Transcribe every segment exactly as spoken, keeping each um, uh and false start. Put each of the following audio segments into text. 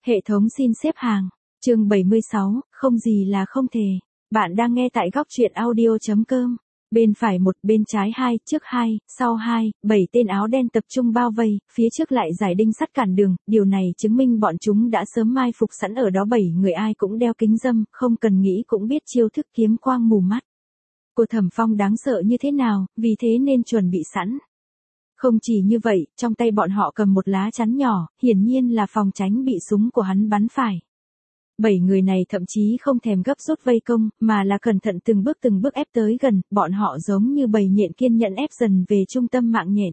Hệ thống xin xếp hàng. Chương bảy mươi sáu, không gì là không thể. Bạn đang nghe tại góc truyện audio.com. Bên phải một, bên trái hai, trước hai, sau hai, bảy tên áo đen tập trung bao vây, phía trước lại giải đinh sắt cản đường, điều này chứng minh bọn chúng đã sớm mai phục sẵn ở đó. Bảy người ai cũng đeo kính râm, không cần nghĩ cũng biết chiêu thức kiếm quang mù mắt của Thẩm Phong đáng sợ như thế nào, vì thế nên chuẩn bị sẵn. Không chỉ như vậy, trong tay bọn họ cầm một lá chắn nhỏ, hiển nhiên là phòng tránh bị súng của hắn bắn phải. Bảy người này thậm chí không thèm gấp rút vây công, mà là cẩn thận từng bước từng bước ép tới gần, bọn họ giống như bầy nhện kiên nhẫn ép dần về trung tâm mạng nhện.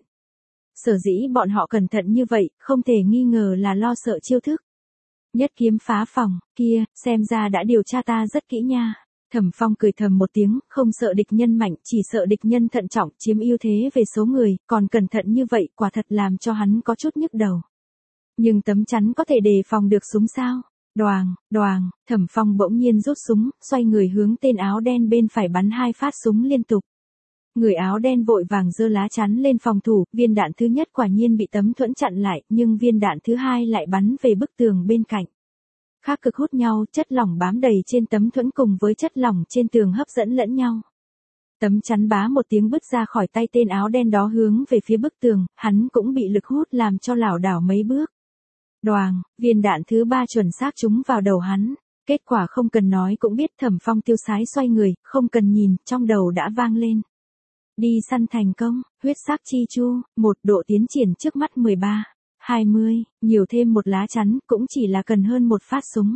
Sở dĩ bọn họ cẩn thận như vậy, không thể nghi ngờ là lo sợ chiêu thức. Nhất kiếm phá phòng, kia, xem ra đã điều tra ta rất kỹ nha. Thẩm Phong cười thầm một tiếng, không sợ địch nhân mạnh, chỉ sợ địch nhân thận trọng, chiếm ưu thế về số người, còn cẩn thận như vậy, quả thật làm cho hắn có chút nhức đầu. Nhưng tấm chắn có thể đề phòng được súng sao? Đoàng, đoàng, Thẩm Phong bỗng nhiên rút súng, xoay người hướng tên áo đen bên phải bắn hai phát súng liên tục. Người áo đen vội vàng giơ lá chắn lên phòng thủ, viên đạn thứ nhất quả nhiên bị tấm thuẫn chặn lại, nhưng viên đạn thứ hai lại bắn về bức tường bên cạnh. Khác cực hút nhau, chất lỏng bám đầy trên tấm thuẫn cùng với chất lỏng trên tường hấp dẫn lẫn nhau. Tấm chắn bá một tiếng bứt ra khỏi tay tên áo đen đó hướng về phía bức tường, hắn cũng bị lực hút làm cho lảo đảo mấy bước. Đoàng, viên đạn thứ ba chuẩn xác trúng vào đầu hắn. Kết quả không cần nói cũng biết. Thẩm Phong tiêu sái xoay người, không cần nhìn, trong đầu đã vang lên. Đi săn thành công, huyết sắc chi chu, một độ tiến triển trước mắt mười ba. hai mươi, nhiều thêm một lá chắn, cũng chỉ là cần hơn một phát súng.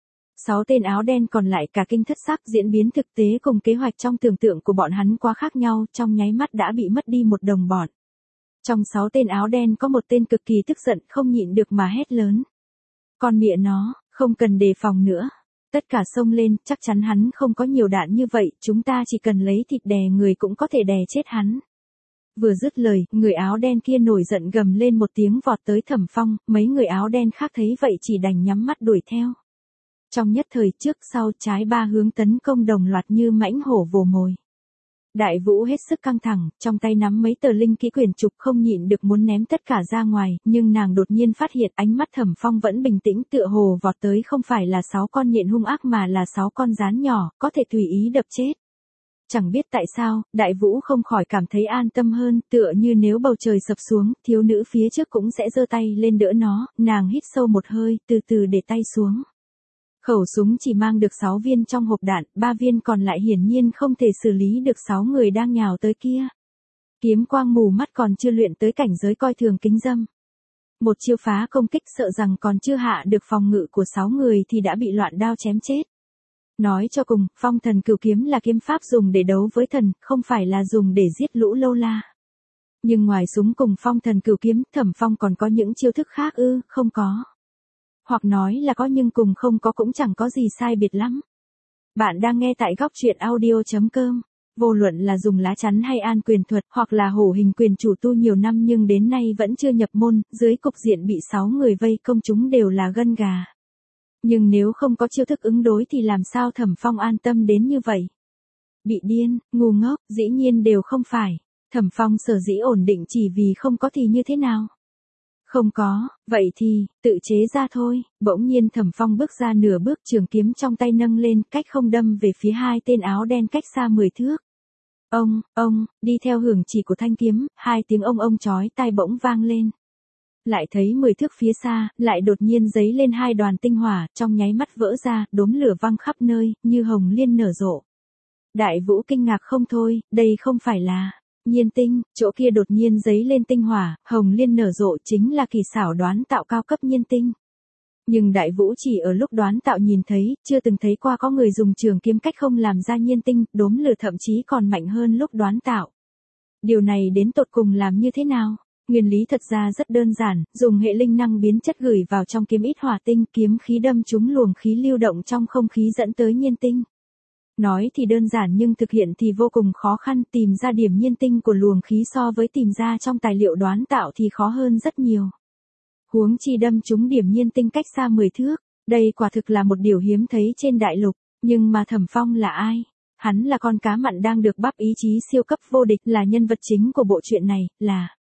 Sáu tên áo đen còn lại cả kinh thất sắc, diễn biến thực tế cùng kế hoạch trong tưởng tượng của bọn hắn quá khác nhau, trong nháy mắt đã bị mất đi một đồng bọn. Trong sáu tên áo đen có một tên cực kỳ tức giận, không nhịn được mà hét lớn. Con mẹ nó, không cần đề phòng nữa. Tất cả xông lên, chắc chắn hắn không có nhiều đạn như vậy, chúng ta chỉ cần lấy thịt đè người cũng có thể đè chết hắn. Vừa dứt lời, người áo đen kia nổi giận gầm lên một tiếng vọt tới Thẩm Phong, mấy người áo đen khác thấy vậy chỉ đành nhắm mắt đuổi theo. Trong nhất thời trước sau trái ba hướng tấn công đồng loạt như mãnh hổ vồ mồi. Đại Vũ hết sức căng thẳng, trong tay nắm mấy tờ linh kỹ quyển trục không nhịn được muốn ném tất cả ra ngoài, nhưng nàng đột nhiên phát hiện ánh mắt Thẩm Phong vẫn bình tĩnh, tựa hồ vọt tới không phải là sáu con nhện hung ác mà là sáu con gián nhỏ, có thể tùy ý đập chết. Chẳng biết tại sao, Đại Vũ không khỏi cảm thấy an tâm hơn, tựa như nếu bầu trời sập xuống, thiếu nữ phía trước cũng sẽ giơ tay lên đỡ nó, nàng hít sâu một hơi, từ từ để tay xuống. Khẩu súng chỉ mang được sáu viên trong hộp đạn, ba viên còn lại hiển nhiên không thể xử lý được sáu người đang nhào tới kia. Kiếm quang mù mắt còn chưa luyện tới cảnh giới coi thường kính dâm. Một chiêu phá công kích sợ rằng còn chưa hạ được phòng ngự của sáu người thì đã bị loạn đao chém chết. Nói cho cùng, Phong Thần Cửu Kiếm là kiếm pháp dùng để đấu với thần, không phải là dùng để giết lũ lâu la. Nhưng ngoài súng cùng Phong Thần Cửu Kiếm, Thẩm Phong còn có những chiêu thức khác ư? Không có. Hoặc nói là có nhưng cùng không có cũng chẳng có gì sai biệt lắm. Bạn đang nghe tại góc truyện audio.com. Vô luận là dùng lá chắn hay an quyền thuật, hoặc là hổ hình quyền chủ tu nhiều năm nhưng đến nay vẫn chưa nhập môn, dưới cục diện bị sáu người vây công chúng đều là gân gà. Nhưng nếu không có chiêu thức ứng đối thì làm sao Thẩm Phong an tâm đến như vậy? Bị điên, ngu ngốc, dĩ nhiên đều không phải. Thẩm Phong sở dĩ ổn định chỉ vì không có thì như thế nào? Không có, vậy thì, tự chế ra thôi. Bỗng nhiên Thẩm Phong bước ra nửa bước, trường kiếm trong tay nâng lên, cách không đâm về phía hai tên áo đen cách xa mười thước. Ông, ông, đi theo hưởng chỉ của thanh kiếm, hai tiếng ông ông chói tai bỗng vang lên. Lại thấy mười thước phía xa, lại đột nhiên giấy lên hai đoàn tinh hỏa, trong nháy mắt vỡ ra, đốm lửa văng khắp nơi, như hồng liên nở rộ. Đại Vũ kinh ngạc không thôi, đây không phải là nhiên tinh, chỗ kia đột nhiên giấy lên tinh hỏa, hồng liên nở rộ chính là kỳ xảo đoán tạo cao cấp nhiên tinh. Nhưng Đại Vũ chỉ ở lúc đoán tạo nhìn thấy, chưa từng thấy qua có người dùng trường kiếm cách không làm ra nhiên tinh, đốm lửa thậm chí còn mạnh hơn lúc đoán tạo. Điều này đến tột cùng làm như thế nào? Nguyên lý thật ra rất đơn giản, dùng hệ linh năng biến chất gửi vào trong kiếm ít hỏa tinh, kiếm khí đâm trúng luồng khí lưu động trong không khí dẫn tới nhiên tinh. Nói thì đơn giản nhưng thực hiện thì vô cùng khó khăn, tìm ra điểm nhiên tinh của luồng khí so với tìm ra trong tài liệu đoán tạo thì khó hơn rất nhiều. Huống chi đâm trúng điểm nhiên tinh cách xa mười thước, đây quả thực là một điều hiếm thấy trên đại lục, nhưng mà Thẩm Phong là ai? Hắn là con cá mặn đang được bắp ý chí siêu cấp vô địch, là nhân vật chính của bộ truyện này, là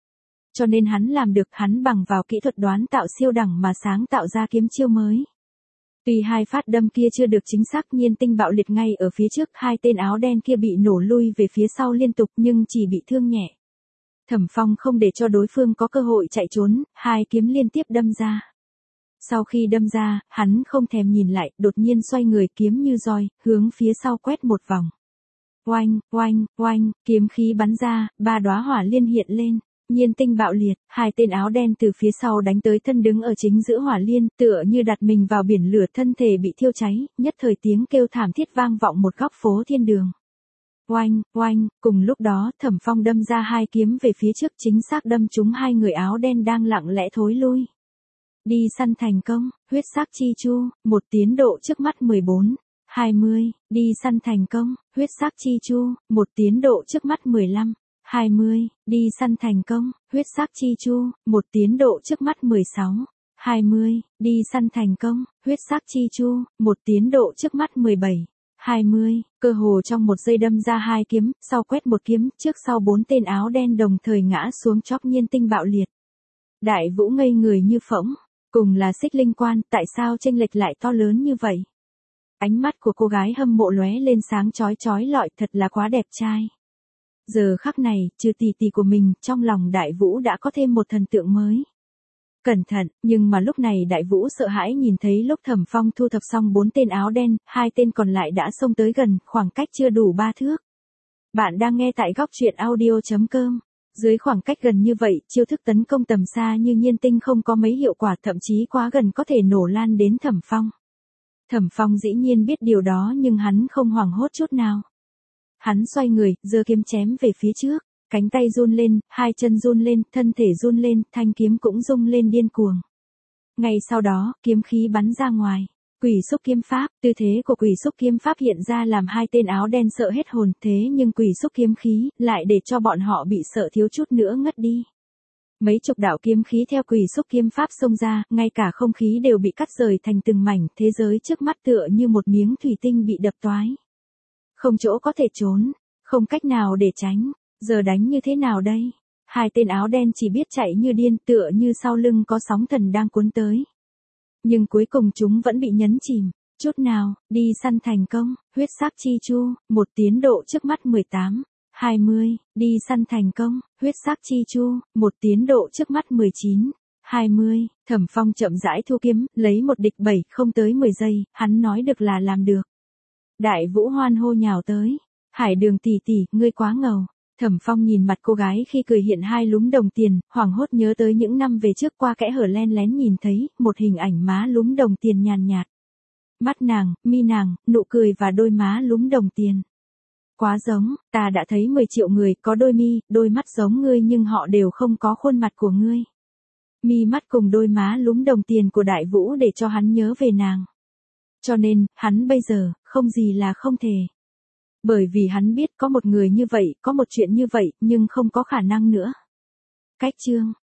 cho nên hắn làm được, hắn bằng vào kỹ thuật đoán tạo siêu đẳng mà sáng tạo ra kiếm chiêu mới. Tuy hai phát đâm kia chưa được chính xác, Nhiên Tinh bạo liệt ngay ở phía trước, hai tên áo đen kia bị nổ lui về phía sau liên tục nhưng chỉ bị thương nhẹ. Thẩm Phong không để cho đối phương có cơ hội chạy trốn, hai kiếm liên tiếp đâm ra. Sau khi đâm ra, hắn không thèm nhìn lại, đột nhiên xoay người, kiếm như roi, hướng phía sau quét một vòng. Oanh, oanh, oanh, kiếm khí bắn ra, ba đóa hỏa liên hiện lên. Nhiên Tinh bạo liệt, hai tên áo đen từ phía sau đánh tới, thân đứng ở chính giữa hỏa liên, tựa như đặt mình vào biển lửa, thân thể bị thiêu cháy, nhất thời tiếng kêu thảm thiết vang vọng một góc phố thiên đường. Oanh, oanh, cùng lúc đó, Thẩm Phong đâm ra hai kiếm về phía trước, chính xác đâm trúng hai người áo đen đang lặng lẽ thối lui. Đi săn thành công, huyết sắc chi chu, một tiến độ trước mắt mười bốn, hai mươi, đi săn thành công, huyết sắc chi chu, một tiến độ trước mắt mười lăm, hai mươi, đi săn thành công, huyết sắc chi chu, một tiến độ trước mắt mười sáu, hai mươi, đi săn thành công, huyết sắc chi chu, một tiến độ trước mắt mười bảy, hai mươi, cơ hồ trong một giây đâm ra hai kiếm, sau quét một kiếm, trước sau bốn tên áo đen đồng thời ngã xuống chóp Nhiên Tinh bạo liệt. Đại Vũ ngây người như phỗng, cùng là xích linh quan, tại sao chênh lệch lại to lớn như vậy? Ánh mắt của cô gái hâm mộ lóe lên sáng chói chói lọi, thật là quá đẹp trai. Giờ khắc này, trừ tỷ tỷ của mình, trong lòng Đại Vũ đã có thêm một thần tượng mới. Cẩn thận, nhưng mà lúc này Đại Vũ sợ hãi nhìn thấy lúc Thẩm Phong thu thập xong bốn tên áo đen, hai tên còn lại đã xông tới gần, khoảng cách chưa đủ ba thước. Bạn đang nghe tại góc truyện audio chấm com. Dưới khoảng cách gần như vậy, chiêu thức tấn công tầm xa như Nhiên Tinh không có mấy hiệu quả, thậm chí quá gần có thể nổ lan đến Thẩm Phong. Thẩm Phong dĩ nhiên biết điều đó nhưng hắn không hoảng hốt chút nào. Hắn xoay người, giơ kiếm chém về phía trước, cánh tay run lên, hai chân run lên, thân thể run lên, thanh kiếm cũng rung lên điên cuồng. Ngay sau đó, kiếm khí bắn ra ngoài. Quỷ xúc kiếm pháp, tư thế của quỷ xúc kiếm pháp hiện ra làm hai tên áo đen sợ hết hồn, thế nhưng quỷ xúc kiếm khí lại để cho bọn họ bị sợ thiếu chút nữa ngất đi. Mấy chục đạo kiếm khí theo quỷ xúc kiếm pháp xông ra, ngay cả không khí đều bị cắt rời thành từng mảnh, thế giới trước mắt tựa như một miếng thủy tinh bị đập toái. Không chỗ có thể trốn, không cách nào để tránh, giờ đánh như thế nào đây? Hai tên áo đen chỉ biết chạy như điên, tựa như sau lưng có sóng thần đang cuốn tới. Nhưng cuối cùng chúng vẫn bị nhấn chìm, chút nào, đi săn thành công, huyết sắc chi chu, một tiến độ trước mắt mười tám, hai mươi, đi săn thành công, huyết sắc chi chu, một tiến độ trước mắt mười chín, hai mươi, Thẩm Phong chậm rãi thu kiếm, lấy một địch bảy, không tới mười giây, hắn nói được là làm được. Đại Vũ hoan hô nhào tới, Hải Đường tỷ tỷ, ngươi quá ngầu. Thẩm Phong nhìn mặt cô gái khi cười hiện hai lúm đồng tiền, hoảng hốt nhớ tới những năm về trước qua kẽ hở len lén nhìn thấy, một hình ảnh má lúm đồng tiền nhàn nhạt. Mắt nàng, mi nàng, nụ cười và đôi má lúm đồng tiền. Quá giống, ta đã thấy mười triệu người có đôi mi, đôi mắt giống ngươi nhưng họ đều không có khuôn mặt của ngươi. Mi mắt cùng đôi má lúm đồng tiền của Đại Vũ để cho hắn nhớ về nàng. Cho nên, hắn bây giờ, không gì là không thể. Bởi vì hắn biết có một người như vậy, có một chuyện như vậy, nhưng không có khả năng nữa. Cách chương